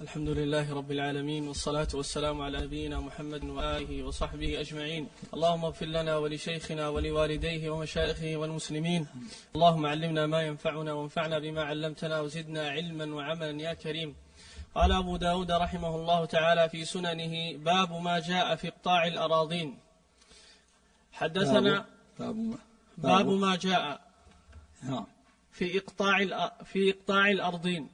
الحمد لله رب العالمين، والصلاة والسلام على نبينا محمد وآله وصحبه أجمعين. اللهم اغفر لنا ولشيخنا ولوالديه ومشايخه والمسلمين. اللهم علمنا ما ينفعنا وانفعنا بما علمتنا وزدنا علما وعملا يا كريم. قال أبو داود رحمه الله تعالى في سننه: باب ما جاء في إقطاع الأراضين. حدثنا باب ما جاء في إقطاع الأرضين.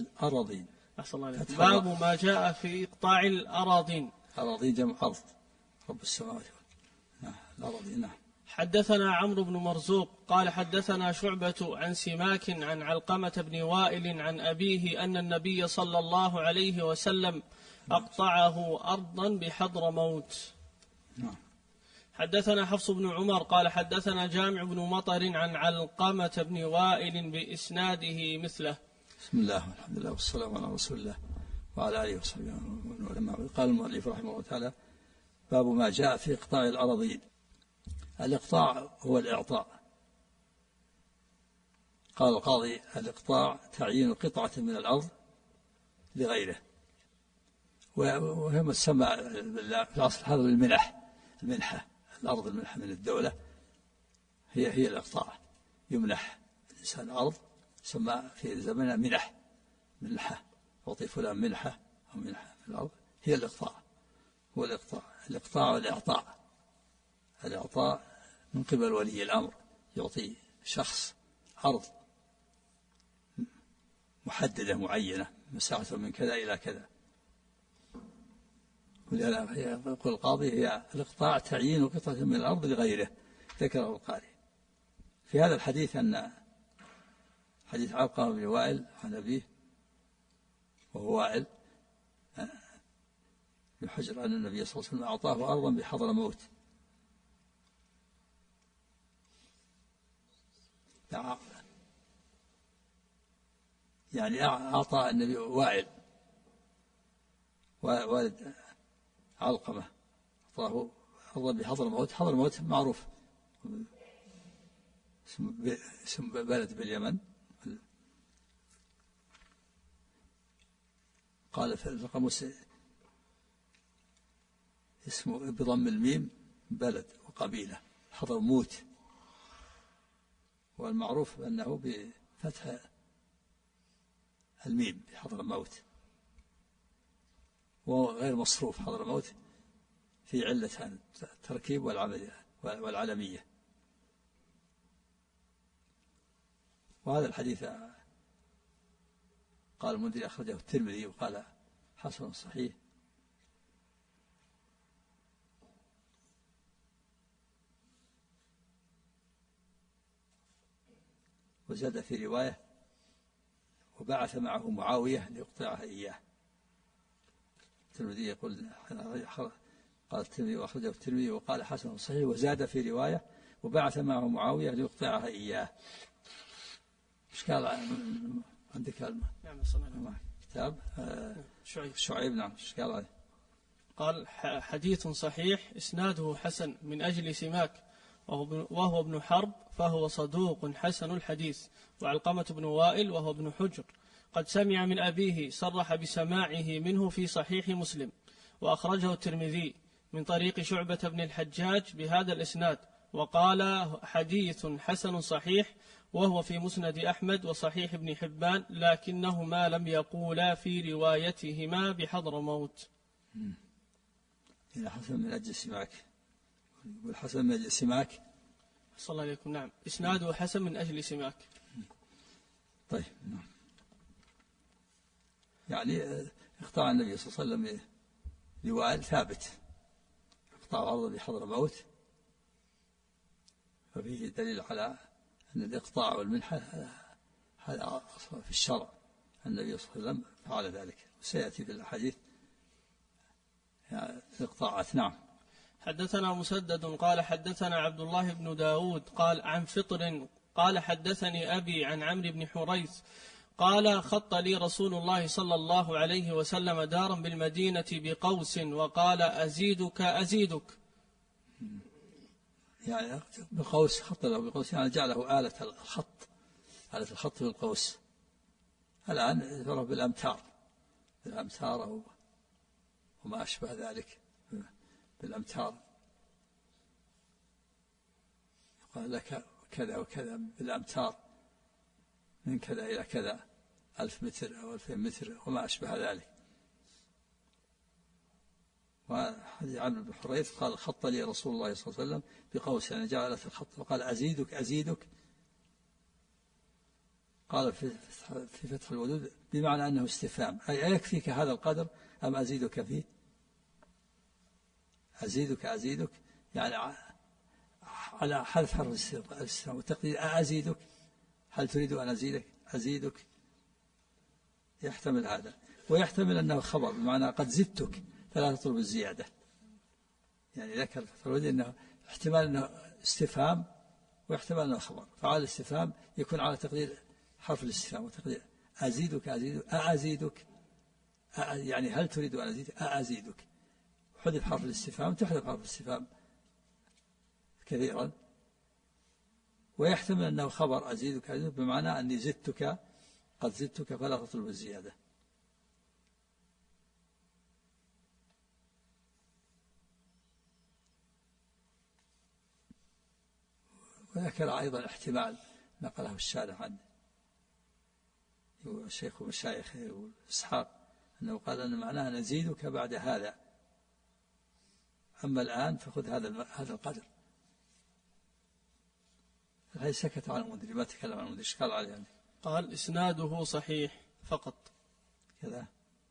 باب ما جاء في إقطاع الأراضين. أراضين جمع أرض، رب السماوات الأراضين. حدثنا عمرو بن مرزوق قال حدثنا شعبة عن سماك عن علقمة بن وائل عن أبيه أن النبي صلى الله عليه وسلم أقطعه أرضا بحضرموت. حدثنا حفص بن عمر قال حدثنا جامع بن مطر عن علقمة بن وائل بإسناده مثله. بسم الله والحمد لله والسلام على رسول الله وعلى آله وصحبه وسلم. قال المؤلف رحمه الله تعالى: باب ما جاء في إقطاع الأراضين. الإقطاع هو الإعطاء. قال القاضي: الإقطاع تعيين قطعة من الأرض لغيره، وهي تسمى في العصر هذا المنحة. الأرض المنحة من الدولة هي الإقطاع. يمنح الإنسان أرض، سمى في زمننا منحة، يعطي فلان منحة أو منحة في الأرض. هي الإقطاع، هو الإقطاع الإعطاء من قبل ولي الأمر، يعطي شخص أرض محددة معينة، مساحة من كذا إلى كذا. يقول القاضي: هي الإقطاع تعيين قطعة من الأرض لغيره. ذكره القارئ في هذا الحديث أن حديث علقمة بن وائل عن أبيه، وهو وائل بن حجر، أن النبي صلى الله عليه وسلم أعطاه أرضا بحضرموت. يعني أعطى النبي وائل والد علقمة، أعطاه أرضا بحضرموت. حضرموت معروف، اسم بلد باليمن. قال في القاموس اسمه بضم الميم بلد وقبيلة حضرموت، والمعروف أنه بفتح الميم بحضرموت، وهو غير مصروف. حضرموت في علتان: التركيب والعلمية. وهذا الحديث قال المنذري أخرجه الترمذي وقال حسن صحيح. وزاد في رواية: وبعث معه معاوية ليقطعها إياه. الترمذي يقول قال الترمذي وأخرجه الترمذي وقال حسن صحيح. وزاد في رواية: وبعث معه معاوية ليقطعها إياه. إشكال عندك كتاب شعيب. نعم، إشكال عليه. قال: حديث صحيح إسناده حسن من أجل سماك وهو ابن حرب، فهو صدوق حسن الحديث. وعلقمة بن وائل وهو ابن حجر قد سمع من أبيه، صرح بسماعه منه في صحيح مسلم. وأخرجه الترمذي من طريق شعبة بن الحجاج بهذا الإسناد، وقال: حديث حسن صحيح، وهو في مسند أحمد وصحيح ابن حبان، لكنهما لم يقولا في روايتهما بحضرموت. هنا حسن من أجل سماك، والحسن من أجل سماك. صلى الله عليكم. نعم، إسناده حسن من أجل سماك. طيب، نعم. يعني اقطاع النبي صلى الله عليه وسلم لوائل ثابت، اقطاع أرض بحضرموت، ففيه دليل على أن الإقطاع والمنحة هذا في الشرع. النبي صلى الله عليه وسلم فعل ذلك، وسيأتي في الحديث الإقطاعات. نعم. حدثنا مسدد قال حدثنا عبد الله بن داود قال عن فطر قال حدثني أبي عن عمرو بن حريث قال: خط لي رسول الله صلى الله عليه وسلم دارا بالمدينة بقوس، وقال: أزيدك. يعني بقوس، خط له بقوس، يعني جعله آلة الخط بالقوس. الآن يعرف بالأمتار، بالأمتار وما أشبه ذلك بالأمتار، يقال لك كذا وكذا بالأمتار، من كذا إلى كذا 1000 متر أو 2000 متر وما أشبه ذلك. وحديث عمرو بن حريث قال خط لي رسول الله صلى الله عليه وسلم بقوس، يعني جعلت الخط وقال أزيدك. قال في فتح الودود بمعنى أنه استفهام، أي أيكفيك هذا القدر أم أزيدك فيه؟ أزيدك يعني على حذف حرف الاستفهام والتقدير أزيدك، هل تريد أن أزيدك يحتمل هذا، ويحتمل أنه خبر بمعنى قد زدتك فلا تطلب الزيادة. يعني ذكر فرود أنه احتمال أنه استفهام واحتمال أنه خبر، فعلى الاستفهام يكون على تقدير حرف الاستفهام وتقدير أزيدك يعني هل تريد أن أزيدك، حذف حرف الاستفهام، تحذف حرف الاستفهام كثيرا. ويحتمل أنه خبر أزيدك بمعنى أني قد زدتك فلا تطلب الزيادة. وذكر أيضا احتمال نقله الشارح عن الشيخ ومشايخ إسحاق أنه قال أن معناه نزيدك بعد هذا، أما الآن فخذ هذا القدر. هذا سكت عن المنذري، ما تكلم عن المنذري. قال عليه يعني قال إسناده صحيح فقط كذا،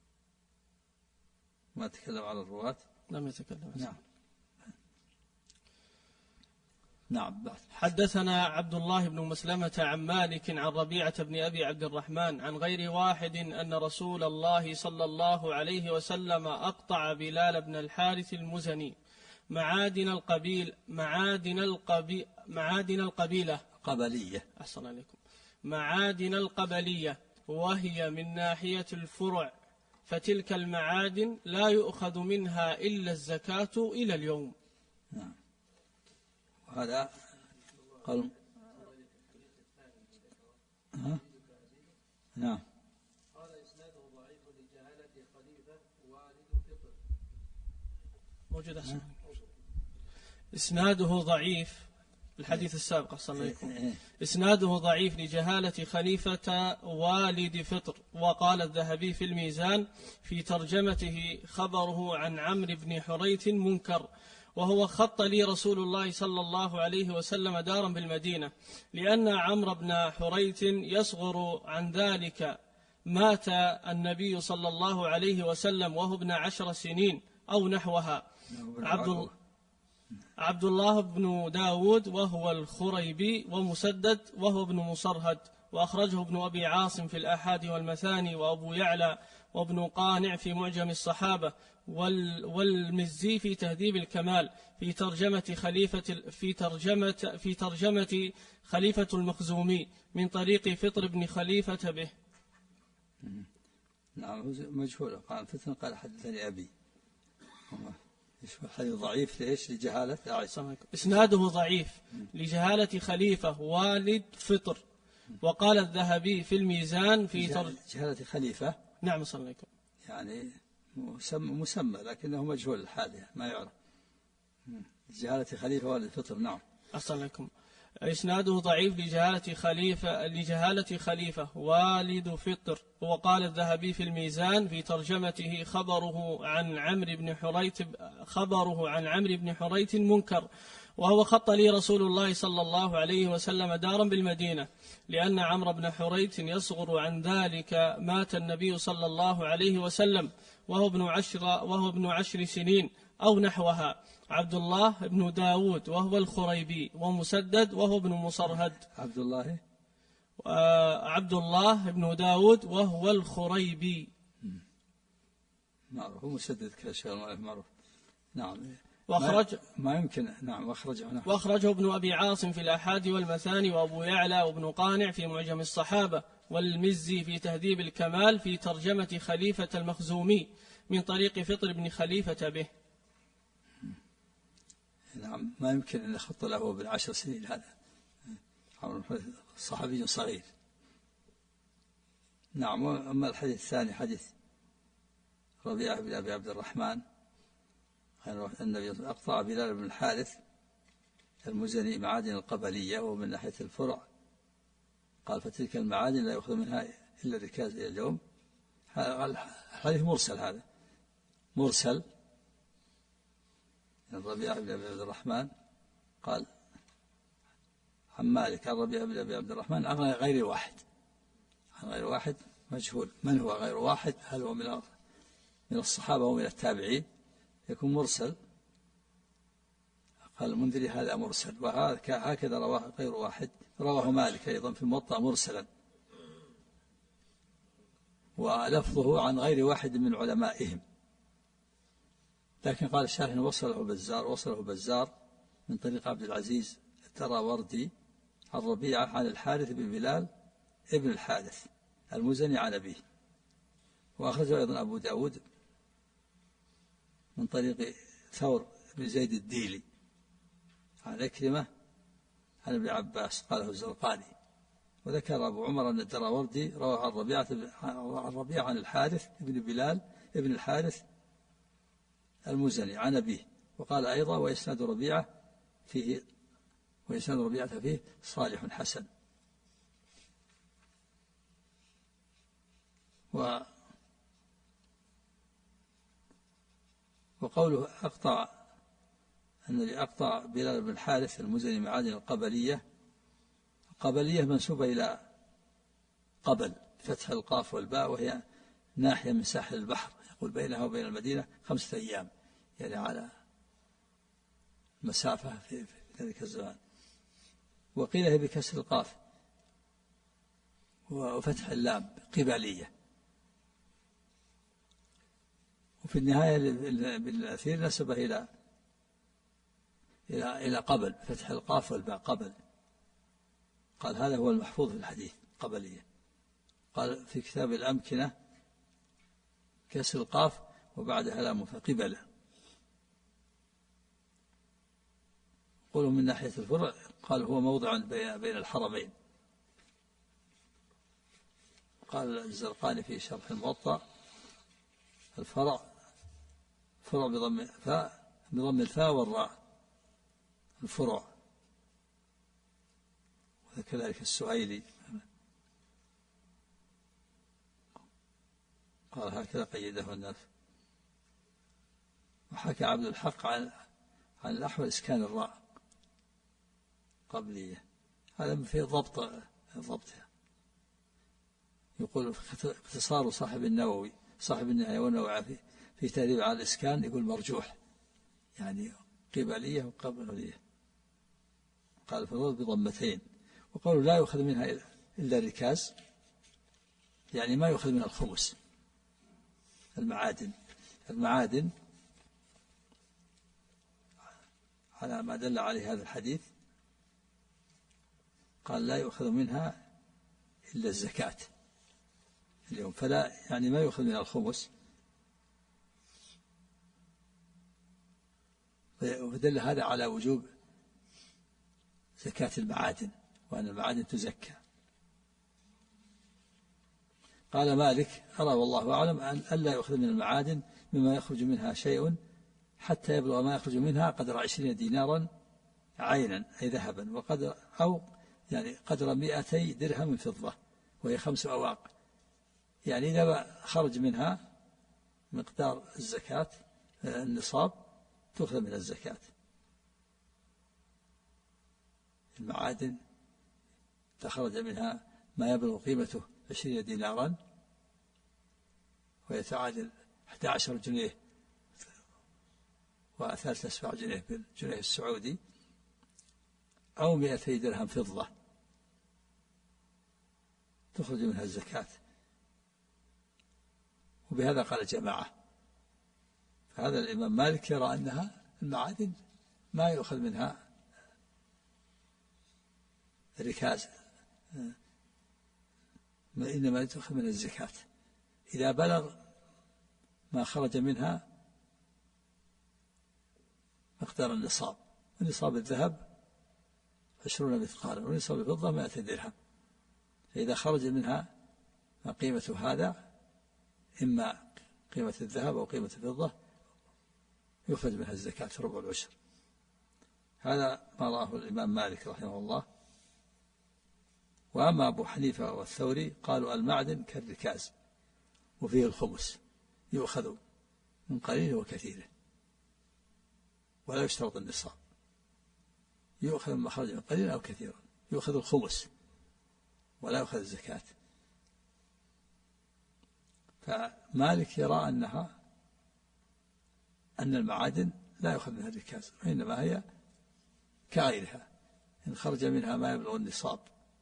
ما تكلم على الرواة، لم يتكلم. نعم. حدثنا عبد الله بن مسلمة عن مالك عن ربيعة بن أبي عبد الرحمن عن غير واحد أن رسول الله صلى الله عليه وسلم أقطع بلال بن الحارث المزني معادن القبيلة أحسن عليكم، معادن القبلية، وهي من ناحية الفرع، فتلك المعادن لا يؤخذ منها إلا الزكاة إلى اليوم. نعم. هذا قال نعم. قال إسناده ضعيف لجهالة خليفة والد فطر. موجود أحسن. إسناده ضعيف، الحديث السابق أحسن عليكم، إسناده ضعيف لجهالة خليفة والد فطر. وقال الذهبي في الميزان في ترجمته خبره عن عمرو بن حريث منكر، وهو خط لي رسول الله صلى الله عليه وسلم دارا بالمدينة، لأن عمرو بن حريث يصغر عن ذلك. مات النبي صلى الله عليه وسلم وهو ابن 10 سنين أو نحوها. عبد الله بن داود وهو الخريبي، ومسدد وهو ابن مصرهد، وأخرجه ابن أبي عاصم في الآحاد والمثاني، وأبو يعلى وابن قانع في معجم الصحابة، والمزي في تهذيب الكمال في ترجمة خليفة المخزومي من طريق فطر بن خليفة به. نعم مجهول. قال فتن قال حدثني أبي. حديث ضعيف ليش؟ لجهالة إسناده ضعيف لجهالة خليفة والد فطر. وقال الذهبي في الميزان في جهالة خليفة. نعم صلى الله عليه وسلم. يعني مسمى لكنه مجهول الحال ما يعرف. جهالة خليفة والد فطر. نعم. أحسن لكم. إسناده ضعيف لجهالة خليفة والد فطر. وقال الذهبي في الميزان في ترجمته خبره عن عمرو بن حريث منكر، وهو خط لي رسول الله صلى الله عليه وسلم دارا بالمدينة، لأن عمرو بن حريث يصغر عن ذلك. مات النبي صلى الله عليه وسلم وهو ابن 10 سنين أو نحوها. عبد الله بن داود وهو الخريبي، ومسدد وهو ابن مصرهد. عبد الله بن داود وهو الخريبي معروف، ومسدد كشيء معروف. نعم. ما يمكن. نعم. وأخرجه ابن أبي عاصم في الآحاد والمثاني، وأبو يعلى وابن قانع في معجم الصحابة، والمزي في تهذيب الكمال في ترجمة خليفة المخزومي من طريق فطر بن خليفة به. نعم. ما يمكن أن يخط له ابن 10 سنين، هذا صحابي صغير. نعم. أما الحديث الثاني حديث ربيعة بن أبي عبد الرحمن النبي أقطع بلال بن الحارث المزني معادن القبلية، ومن ناحية الفرع قال فتلك المعادن لا يأخذ منها إلا الركاز إلى اليوم. الحديث مرسل، هذا مرسل. الربيعة بن أبي عبد الرحمن قال عن مالك عن ربيعة بن أبي عبد الرحمن عن غير واحد، عن غير واحد مجهول من هو غير واحد، هل هو من الصحابة أو من التابعين، يكون مرسل. قال المنذري هذا مرسل، وهكذا رواه غير واحد، رواه مالك أيضا في الموطأ مرسلا، ولفظه عن غير واحد من علمائهم. لكن قال الشارح وصله بزار من طريق عبد العزيز الدراوردي عن ربيعة عن الحارث بن بلال ابن الحارث المزني عن أبيه. وأخرجه أيضا أبو داود من طريق ثور بن زيد الديلي عن عكرمة عن ابن عباس قاله الزرقاني. وذكر أبو عمر أن الدراوردي روى عن ربيعة عن الحارث بن بلال ابن الحارث المزني عن أبيه. وقال أيضا وإسناد ربيعة فيه صالح حسن. وقوله الذي أقطع بلال بن الحارث المزني معادن القبلية، القبلية منسوبة إلى قبل فتح القاف والباء، وهي ناحية من ساحل البحر، يقول بينها وبين المدينة 5 أيام، يعني على مسافة في ذلك الزمان. وقيل هي بكسر القاف وفتح اللام قبلية. وفي النهاية بالأثير نسبه إلى قبل فتح القاف والباء قبل. قال هذا هو المحفوظ في الحديث قبلية. قال في كتاب الأمكنة كسر القاف وبعدها لام فقبل. قولوا من ناحية الفرع قال هو موضع بين الحرمين. قال الزرقاني في شرح الموطأ الفرع بضم الفاء والراء الفرع، وكذلك السهيلي قال هكذا قيده الناس. وحكى عبد الحق عن الأحول إسكان الراء قبلية، هذا في ضبطها. يقول اختصار صاحب النووي صاحب النهاية والنووي في تهذيب على الإسكان يقول مرجوح، يعني قبلية وقبلية. قال فضل بضمتين. وقالوا لا يؤخذ منها إلا الركاز، يعني ما يؤخذ منها الخمس. المعادن على ما دل عليه هذا الحديث قال لا يؤخذ منها إلا الزكاة اليوم، فلا يعني ما يؤخذ منها الخمس. ودل هذا على وجوب زكاة المعادن، وأن المعادن تزكى. قال مالك أرى والله أعلم أن ألا يؤخذ من المعادن مما يخرج منها شيء حتى يبلغ ما يخرج منها قدر 20 دينارا عينا أي ذهبا، وقدر أو يعني قدر 200 درهم فضة، وهي 5 أواق. يعني إذا خرج منها مقدار الزكاة النصاب تؤخذ من الزكاة. المعادن تخرج منها ما يبلغ قيمته 20 دينارا ويتعادل 11 جنيه و3 جنيه بالجنيه السعودي، أو 200 درهم فضة تخرج منها الزكاة. وبهذا قال جماعة. فهذا الإمام مالك يرى أنها المعادن ما يؤخذ منها ركاز، إنما تؤخذ من الزكاة إذا بلغ ما خرج منها مقدار النصاب. ونصاب الذهب 20 مثقالا، ونصاب الفضة 100 درهم. فإذا خرج منها ما قيمة هذا إما قيمة الذهب أو قيمة الفضة يخرج منها الزكاة ربع العشر. هذا ما راه الإمام مالك رحمه الله. وأما أبو حنيفة والثوري قالوا المعدن كالركاز وفيه الخمس يؤخذ من قليله وكثيره ولا يشترط النصاب، يؤخذ من مخرج من قليل أو كثيرا، يؤخذ الخمس ولا يؤخذ الزكاة. فمالك يرى أن المعادن لا يؤخذ منها الركاز، وإنما هي كغيرها إن خرج منها ما يبلغ النصاب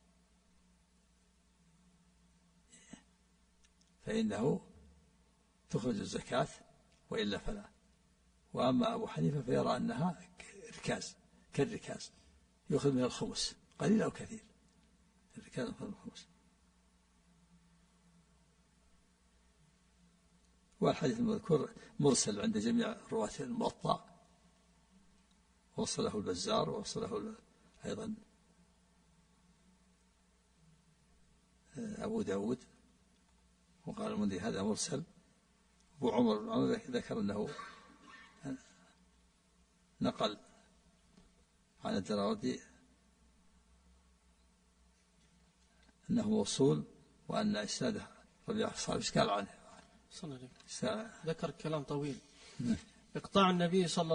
فإنه تخرج الزكاة وإلا فلا. وأما أبو حنيفة فيرى أنها ركاز كالركاز يأخذ منها الخمس قليل أو كثير، الركاز يأخذ الخمس. والحديث المذكور مرسل عند جميع رواة الموطأ، وصله البزار ووصله أيضا أبو داود، وقال المنذري هذا مرسل. أبو عمر ذكر أنه نقل عن الدراودي أنه موصول وأن إسناده ربيعة صار إشكال عنه. ذكر كلام طويل. إقطاع النبي صلى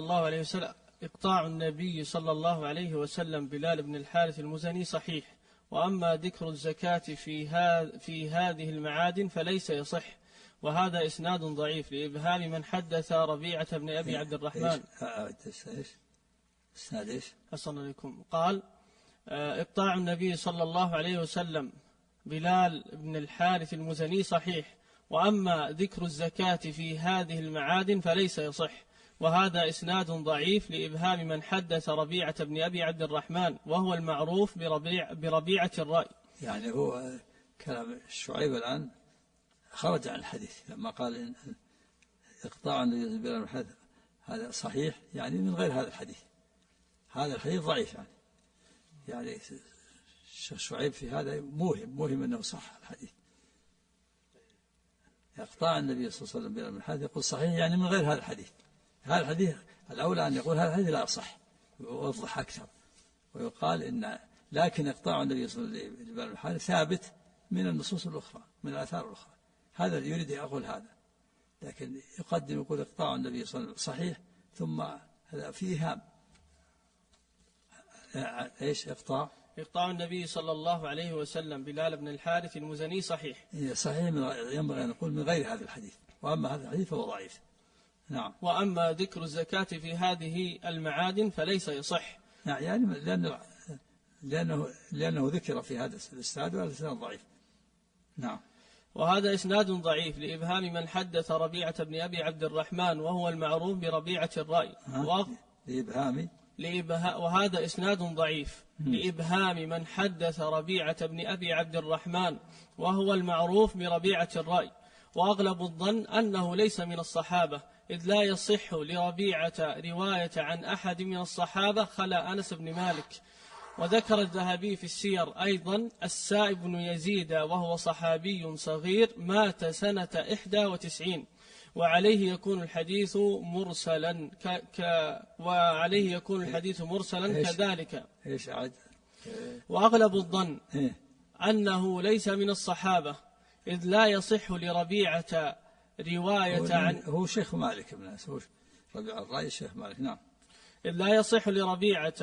الله عليه وسلم بلال بن الحارث المزني صحيح، وأما ذكر الزكاة في هذه المعادن فليس يصح، وهذا إسناد ضعيف لإبهام من حدث ربيعة بن أبي عبد الرحمن. إسناد إيش؟ حسن عليكم. قال إقطاع النبي صلى الله عليه وسلم بلال بن الحارث المزني صحيح، وأما ذكر الزكاة في هذه المعادن فليس يصح، وهذا إسناد ضعيف لإبهام من حدث ربيعة بن أبي عبد الرحمن، وهو المعروف بربيعة الرأي. يعني هو كلام شعيب الآن خرج عن الحديث لما قال إن إقطاع النبي بلال بن الحارث هذا صحيح، يعني من غير هذا الحديث. هذا الحديث ضعيف يعني الشيخ شعيب في هذا موهم أنه صح الحديث. إقطاع النبي صلى الله عليه وسلم بلال بن الحارث يقول صحيح يعني من غير هذا الحديث. هذا الحديث الأولى أن يقول هذا الحديث لا يصح ويوضح أكثر، ويقال إن لكن إقطاع النبي صلى الله عليه وسلم بلال بن الحارث ثابت من النصوص الأخرى من الآثار الأخرى. هذا يريد يقول هذا، لكن يقدم يقول إقطاع النبي صلى الله عليه وسلم صحيح ثم هذا فيه هام. إيش إقطاع النبي صلى الله عليه وسلم بلال بن الحارث المزني صحيح. صحيح ينبغي أن نقول من غير هذا الحديث، وأما هذا الحديث فهو ضعيف. نعم. وأما ذكر الزكاة في هذه المعادن فليس يصح. نعم، يعني لأنه ذكر في هذا الإسناد وهذا الإسناد ضعيف. نعم. وهذا إسناد ضعيف لإبهام من حدث ربيعة بن أبي عبد الرحمن، وهو المعروف بربيعة الرأي. وهذا إسناد ضعيف لإبهام من حدث ربيعة بن أبي عبد الرحمن، وهو المعروف بربيعة الرأي. وأغلب الظن أنه ليس من الصحابة، إذ لا يصح لربيعة رواية عن أحد من الصحابة خلا أنس بن مالك. وذكر الذهبي في السير أيضا السائب بن يزيد، وهو صحابي صغير مات سنة 91، وعليه يكون الحديث مرسلا كذلك. وأغلب الظن أنه ليس من الصحابة، إذ لا يصح لربيعة رواية عن هو شيخ مالك بن أنس، هو ربيعة الرأي الشيخ مالك. نعم. إذ لا يصح لربيعة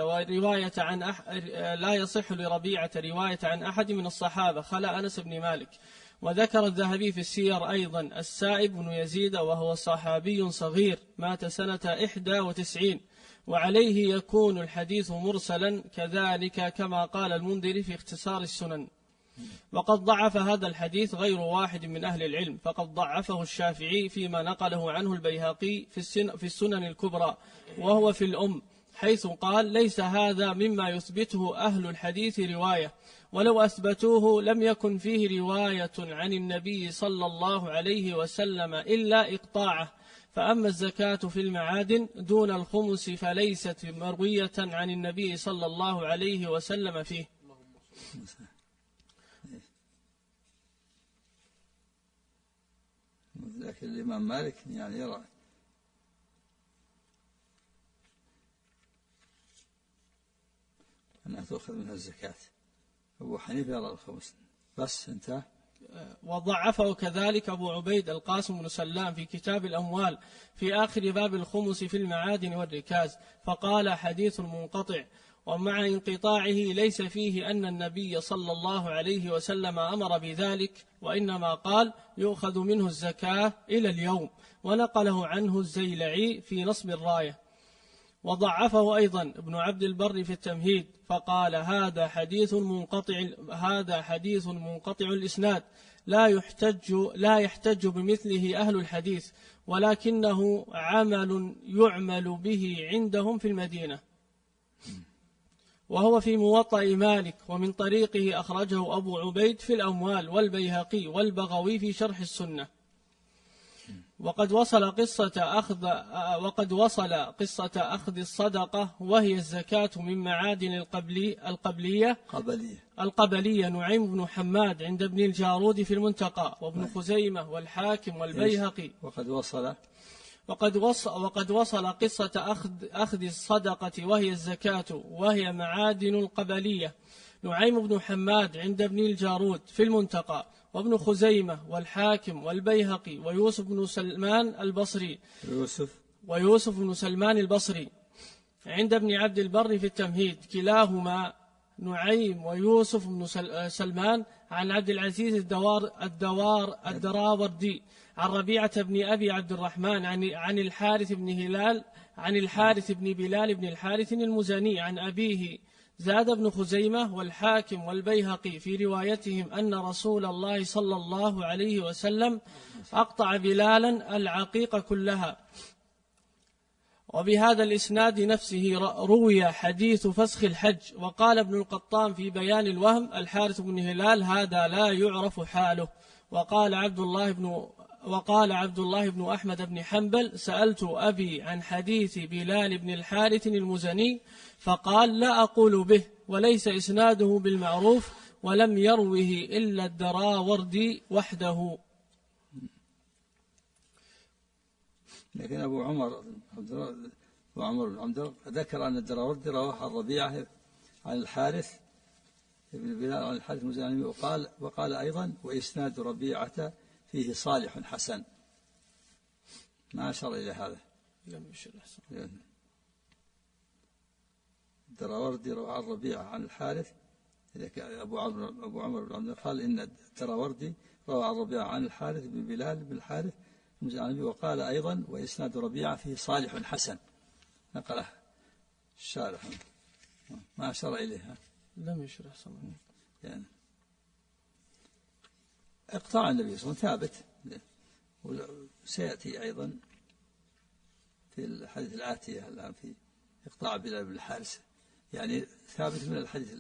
رواية عن أحد من الصحابة خلا أنس بن مالك. وذكر الذهبي في السير أيضا السائب بن يزيد، وهو صحابي صغير مات سنة 91، وعليه يكون الحديث مرسلا كذلك، كما قال المنذري في اختصار السنن. وقد ضعف هذا الحديث غير واحد من أهل العلم، فقد ضعفه الشافعي فيما نقله عنه البيهقي في السنن الكبرى، وهو في الأم، حيث قال ليس هذا مما يثبته أهل الحديث رواية، ولو أثبتوه لم يكن فيه رواية عن النبي صلى الله عليه وسلم إلا إقطاعه. فأما الزكاة في المعادن دون الخمس فليست مروية عن النبي صلى الله عليه وسلم فيه. لكن الإمام مالك يعني يرى أنها تؤخذ منها الزكاة. أبو حنيفة يرى الخمس بس انتهى. وضعفه كذلك أبو عبيد القاسم بن سلام في كتاب الأموال في آخر باب الخمس في المعادن والركاز، فقال حديث منقطع، ومع انقطاعه ليس فيه أن النبي صلى الله عليه وسلم أمر بذلك، وإنما قال يؤخذ منه الزكاة إلى اليوم، ونقله عنه الزيلعي في نصب الراية. وضعفه أيضا ابن عبد البر في التمهيد فقال هذا حديث منقطع الإسناد لا يحتج بمثله أهل الحديث، ولكنه عمل يعمل به عندهم في المدينة، وهو في موطأ مالك، ومن طريقه أخرجه أبو عبيد في الأموال والبيهقي والبغوي في شرح السنة. وقد وصل قصة أخذ الصدقة وهي الزكاة من معادن القبلية نعيم بن حماد عند ابن الجارود في المنتقى، وابن خزيمة والحاكم والبيهقي. وقد وصل قصة أخذ الصدقة وهي الزكاة وهي معادن القبلية نعيم بن حماد عند ابن الجارود في المنتقى، وابن خزيمة والحاكم والبيهقي ويوسف بن سلمان البصري عند ابن عبد البر في التمهيد، كلاهما نعيم ويوسف بن سلمان عن عبد العزيز الدراوردي عن ربيعة بن أبي عبد الرحمن عن الحارث بن بلال بن الحارث المزني عن أبيه زاد بن خزيمة والحاكم والبيهقي في روايتهم أن رسول الله صلى الله عليه وسلم أقطع بلالا العقيق كلها. وبهذا الإسناد نفسه روي حديث فسخ الحج. وقال ابن القطان في بيان الوهم الحارث بن هلال هذا لا يعرف حاله. وقال عبد الله بن أحمد بن حنبل سألت أبي عن حديث بلال بن الحارث المزني فقال لا أقول به، وليس إسناده بالمعروف، ولم يروه إلا الدراوردي وحده. لكن أبو عمر بن عمدر ذكر أن الدراوردي رواه عن ربيعة عن الحارث بن بلال عن الحارث المزني، وقال أيضا وإسناد ربيعة فيه صالح حسن. ما أشار إلى هذا. لم يشر حسن. الدراوردي روى عن ربيعة عن الحارث. أبو عمر بن عمدر قال إن الدراوردي روى عن ربيعة عن الحارث بن بلال بن الحارث المزني، وقال أيضا وإسناد ربيعة فيه صالح حسن. نقله الشارح ما أشار إليها. لم يشر حسن. يعني اقطاع النبي صلى الله عليه وسلم ثابت، وسيأتي أيضا في الحديث الآتية الآن في اقطاع بلال بن الحارث، يعني ثابت من الحديث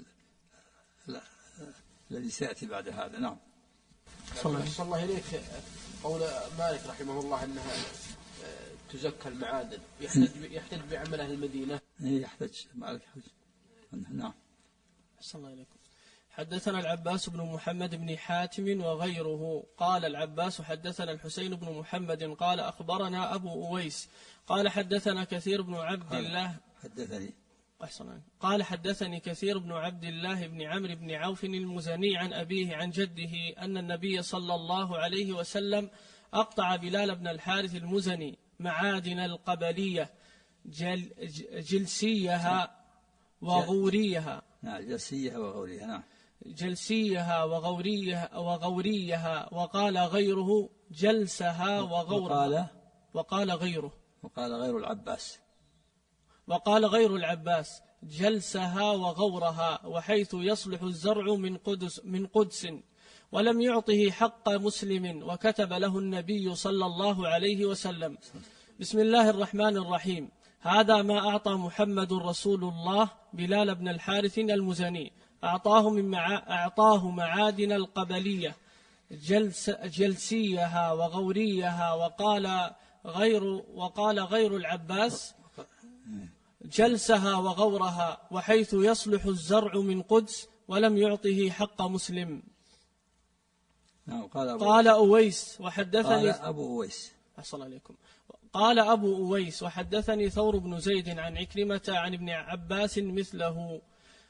الذي سيأتي بعد هذا. نعم. صلى الله إليك. قول مالك رحمه الله أنها تزكى المعادن يحتج بعمل أهل المدينة. يحتج مالك. نعم. صلى الله عليكم. حدثنا العباس بن محمد بن حاتم وغيره قال العباس حدثنا الحسين بن محمد قال أخبرنا أبو أويس قال حدثنا كثير بن عبد الله قال حدثني كثير بن عبد الله بن عمرو بن عوف المزني عن أبيه عن جده أن النبي صلى الله عليه وسلم أقطع بلال بن الحارث المزني معادن القبلية جلسيها وغوريها. نعم. جلسيها وغوريها. نعم. جلسيها وغوريها. وقال غيره جلسها وغورها. وقال غير العباس جلسها وغورها، وحيث يصلح الزرع من قدس، ولم يعطه حق مسلم، وكتب له النبي صلى الله عليه وسلم. بسم الله الرحمن الرحيم. هذا ما أعطى محمد رسول الله بلال بن الحارث المزني، أعطاه معادن القبلية جلسيها وغوريها. وقال غير العباس جلسها وغورها، وحيث يصلح الزرع من قدس، ولم يعطه حق مسلم. نعم. قال أويس وحدثني قال أبو أويس. أحسن عليكم. قال أبو أويس وحدثني ثور بن زيد عن عكرمة عن ابن عباس مثله.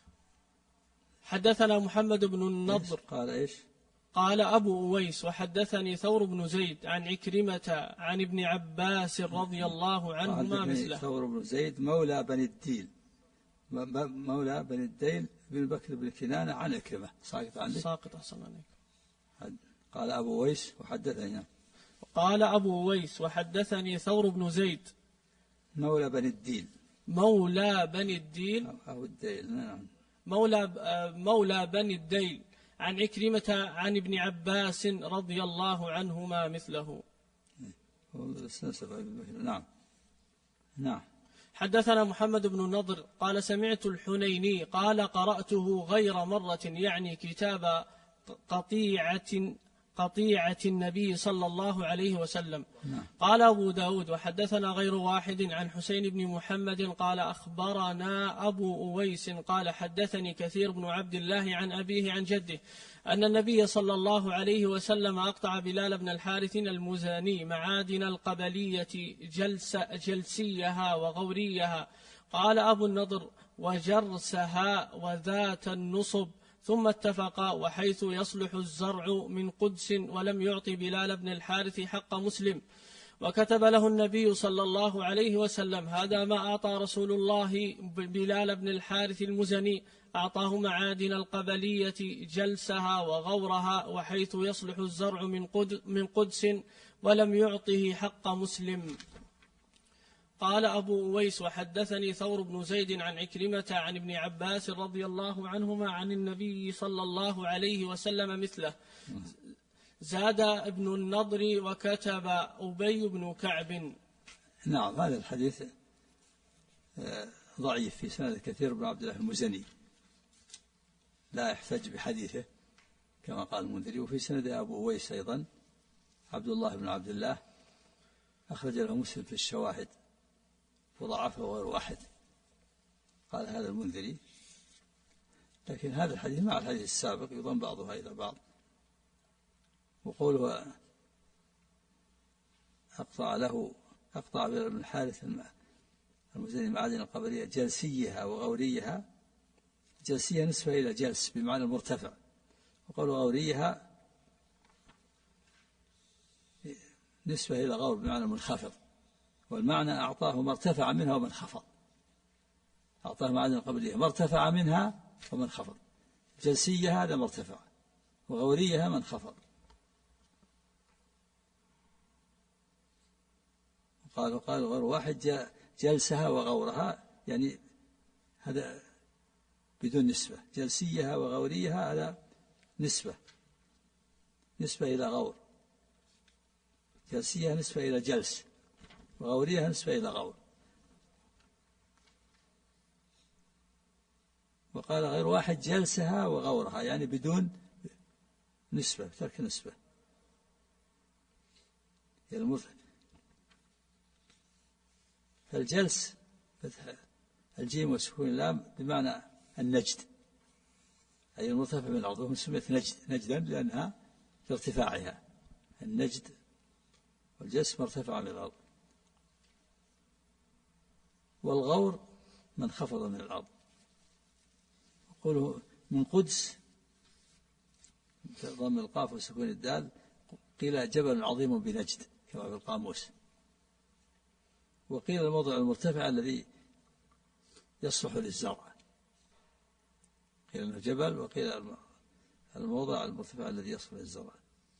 حدثنا محمد بن النضر. قال إيش؟ قال أبو أويس وحدثني ثور بن زيد عن عكرمة عن ابن عباس رضي الله عنهما مثله. ثور بن زيد مولى بني الديل، مولى بني الديل بن بكر بن كنانة عن عكرمة. ساقط عندك؟ ساقط. أحسن عليك. قال أبو أويس وحدثني. قال أبو أويس وحدثني ثور بن زيد مولى بني الديل، مولى بني الديل أو الديل، نعم، مولى بني الديل عن عكرمة عن ابن عباس رضي الله عنهما مثله. نعم نعم. حدثنا محمد بن النضر قال سمعت الحنيني قال قرأته غير مرة، يعني كتاب قطيعة النبي صلى الله عليه وسلم. قال أبو داود وحدثنا غير واحد عن حسين بن محمد قال أخبرنا أبو أويس قال حدثني كثير بن عبد الله عن أبيه عن جده أن النبي صلى الله عليه وسلم أقطع بلال بن الحارث المزاني معادن القبلية جلسيها وغوريها. قال أبو النضر وجرسها وذات النصب، ثم اتفقا وحيث يصلح الزرع من قدس، ولم يعطي بلال بن الحارث حق مسلم. وكتب له النبي صلى الله عليه وسلم هذا ما أعطى رسول الله بلال بن الحارث المزني، أعطاه معادن القبلية جلسها وغورها وحيث يصلح الزرع من قدس، ولم يعطه حق مسلم. قال أبو أويس وحدثني ثور بن زيد عن عكرمة عن ابن عباس رضي الله عنهما عن النبي صلى الله عليه وسلم مثله. زاد ابن النضر وكتب أبي بن كعب. نعم. هذا الحديث ضعيف في سند كثير بن عبد الله المزني، لا يحتج بحديثه كما قال المنذري. وفي سند أبو أويس أيضا عبد الله بن عبد الله، أخرج له مسلم في الشواهد وضعفه غير واحد، قال هذا المنذري. لكن هذا الحديث مع الحديث السابق يضم بعضها إلى بعض. وقوله أقطع بلال بن الحارث المزني معادن القبلية جلسيها وغوريها. جلسية نسبة إلى جلس بمعنى المرتفع، وقوله غوريها نسبة إلى غور بمعنى المنخفض، والمعنى أعطاه ما ارتفع منها ومن خفض. أعطاه معادن القبلية ما ارتفع منها ومن خفض. جلسية هذا مرتفع، وغوريها من خفض. وقال غير واحد جلسها وغورها، يعني هذا بدون نسبة. جلسيها وغوريها هذا نسبة إلى غور. جلسيها نسبة إلى جلس، وغوريها نسبة إلى غور. وقال غير واحد جلسها وغورها، يعني بدون نسبة، ترك نسبة. فالجلس الجيم وسكون اللام بمعنى النجد، أي المرتفع من الأرض، وهم سميت نجدا لأنها في ارتفاعها. النجد والجلس مرتفع من الأرض. والغور من خفض من الأرض. قوله من قدس ضم القاف وسكون الدال، قيل جبل عظيم بنجد كما في القاموس. وقيل الموضع المرتفع الذي يصلح للزرع، قيل انه جبل، وقيل الموضع المرتفع الذي يصلح للزرع.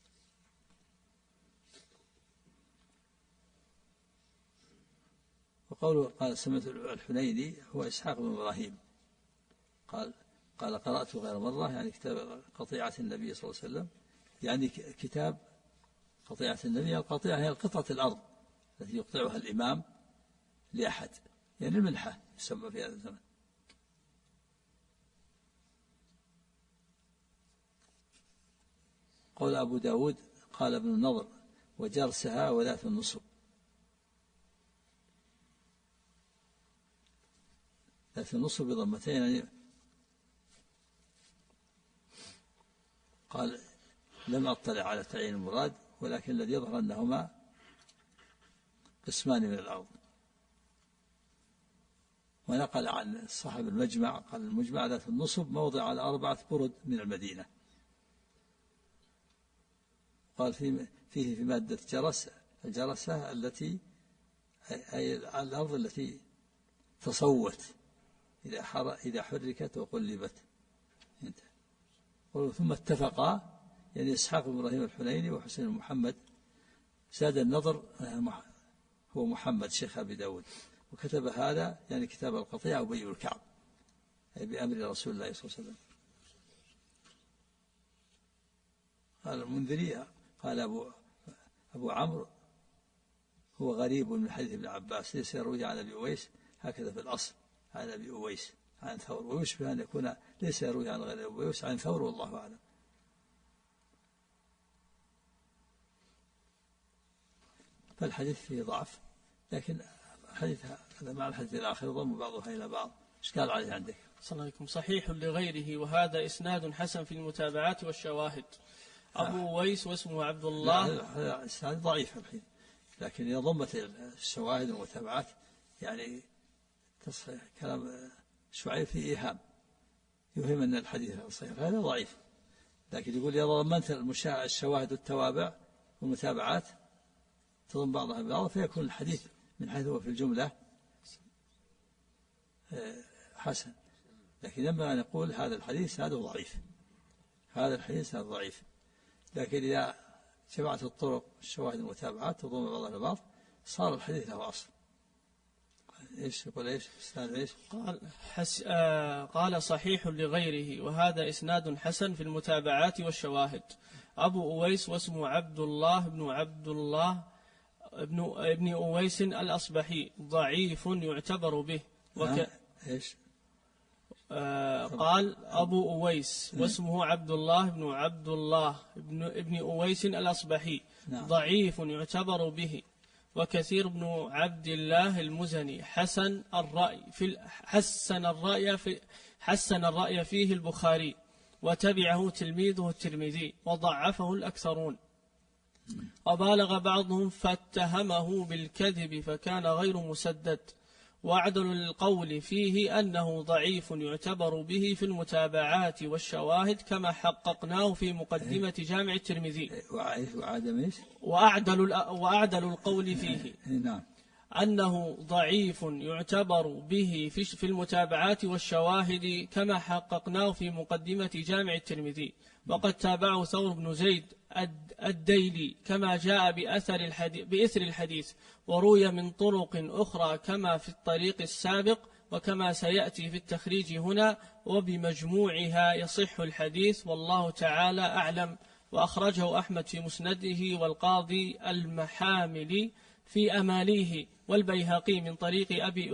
وقوله قال سمعت الحنيني هو إسحاق بن إبراهيم، قال قرأت غير مرة، يعني كتاب قطيعة النبي صلى الله عليه وسلم، يعني كتاب قطيعة النبي. القطيعة هي قطعة الأرض التي يقطعها الإمام لأحد، يعني المنحة يسمى في هذا الزمن. قول أبو داود قال ابن النضر وجرسها وذات النصب. ذات النصب بضمتين، يعني قال لم أطلع على تعيين المراد، ولكن الذي يظهر أنهما قسمان من الأرض. ونقل عن صاحب المجمع قال المجمع ذات النصب موضع على 4 برد من المدينة. قال فيه في مادة الجرسة التي أي الأرض التي تصوت إذا حركت وقلبت. ثم اتفقا يعني إسحاق بن إبراهيم الحنيني وحسين بن محمد زاد النظر هو محمد شيخ أبي داود، وكتب هذا يعني كتاب القطيع أبي الكعب أي بأمر رسول الله صلى الله عليه وسلم. قال المنذري قال أبو عمرو هو غريب من حديث ابن عباس ليس يروي عن أبي أويس هكذا في الأصل عن أبي أويس عن ثور، ويشبه أن يكون ليس يروي عن غير أبي أويس عن ثور والله أعلم. فالحديث فيه ضعف، لكن الحديث هذا مع الحديث الآخر يضم بعضها إلى بعض. إيش قال عليه عندك؟ صلى الله عليه وسلم صحيح لغيره وهذا إسناد حسن في المتابعات والشواهد. أبو أويس واسمه عبد الله. هذا إسناد ضعيف الحين، لكن إذا ضمت الشواهد والمتابعات يعني كلام شعيب فيه إيهام يوهم أن الحديث صحيح، هذا ضعيف. لكن يقول إذا ضمنت الشواهد والتوابع والمتابعات تضم بعضها ببعض فيكون الحديث من حيث هو في الجملة حسن. لكن لما نقول هذا الحديث هذا ضعيف، هذا الحديث هذا ضعيف، لكن إذا جمعت الطرق الشواهد المتابعات تضم بعضها ببعض صار الحديث له أصل. إيش يقول إيش إسناد إيش؟ قال صحيح لغيره وهذا إسناد حسن في المتابعات والشواهد. أبو أويس واسمه عبد الله ابن أويس الأصبحي ضعيف يعتبر به. إيش؟ قال أبو أويس واسمه عبد الله ابن أويس الأصبحي ضعيف يعتبر به. وكثير بن عبد الله المزني حسن الرأي فيه البخاري وتبعه تلميذه الترمذي وضعفه الأكثرون، وبالغ بعضهم فاتهمه بالكذب فكان غير مسدد، وأعدل القول فيه أنه ضعيف يعتبر به في المتابعات والشواهد كما حققناه في مقدمة جامع الترمذي. وأعدل القول فيه أنه ضعيف يعتبر به في المتابعات والشواهد كما حققناه في مقدمة جامع الترمذي. وقد تابعه ثور بن زيد الديلي كما جاء بإثر الحديث، وروي من طرق أخرى كما في الطريق السابق وكما سيأتي في التخريج هنا، وبمجموعها يصح الحديث والله تعالى أعلم. وأخرجه أحمد في مسنده والقاضي المحاملي في أماليه والبيهقي من طريق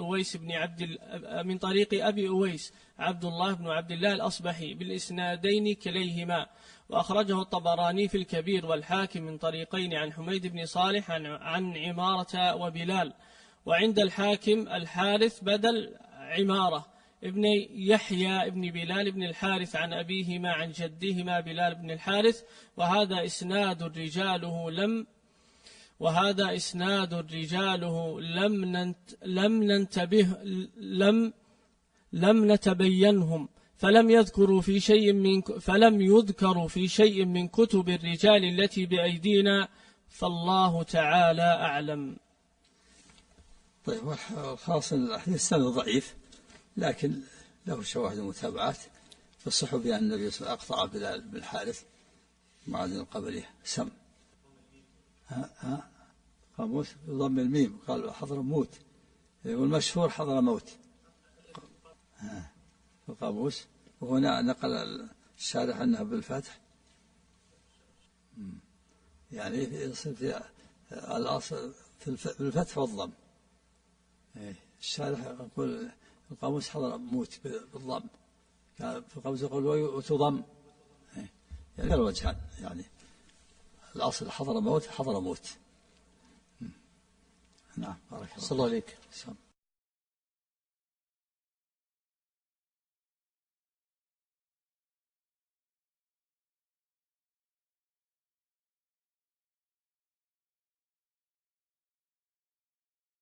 أبي أويس عبد الله بن عبد الله الأصبحي بالإسنادين كليهما. وأخرجه الطبراني في الكبير والحاكم من طريقين عن حميد بن صالح عن عمارة وبلال. وعند الحاكم الحارث بدل عمارة ابن يحيى ابن بلال بن الحارث عن أبيهما عن جدهما بلال بن الحارث. وهذا إسناد رجاله لم نتبينهم فلم يذكروا في شيء من كتب الرجال التي بأيدينا، فالله تعالى أعلم. طيب، خاصة الحديث سند ضعيف لكن له شواهد ومتابعات فالصح بأن النبي صلى الله عليه وسلم أقطع بلال بن الحارث معادن القبلية سم. قاموس بضم الميم قال حضر موت، والمشهور حضر موت القاموس. وهنا نقل الشارح أنها بالفتح، يعني يصير في الأصل بالفتح والضم. الشارح يقول القاموس حضر موت بالضم، في القاموس يقول وتضم، يعني الوجهان، يعني الأصل حضر موت. نعم، بارك الله. صلى الله عليك.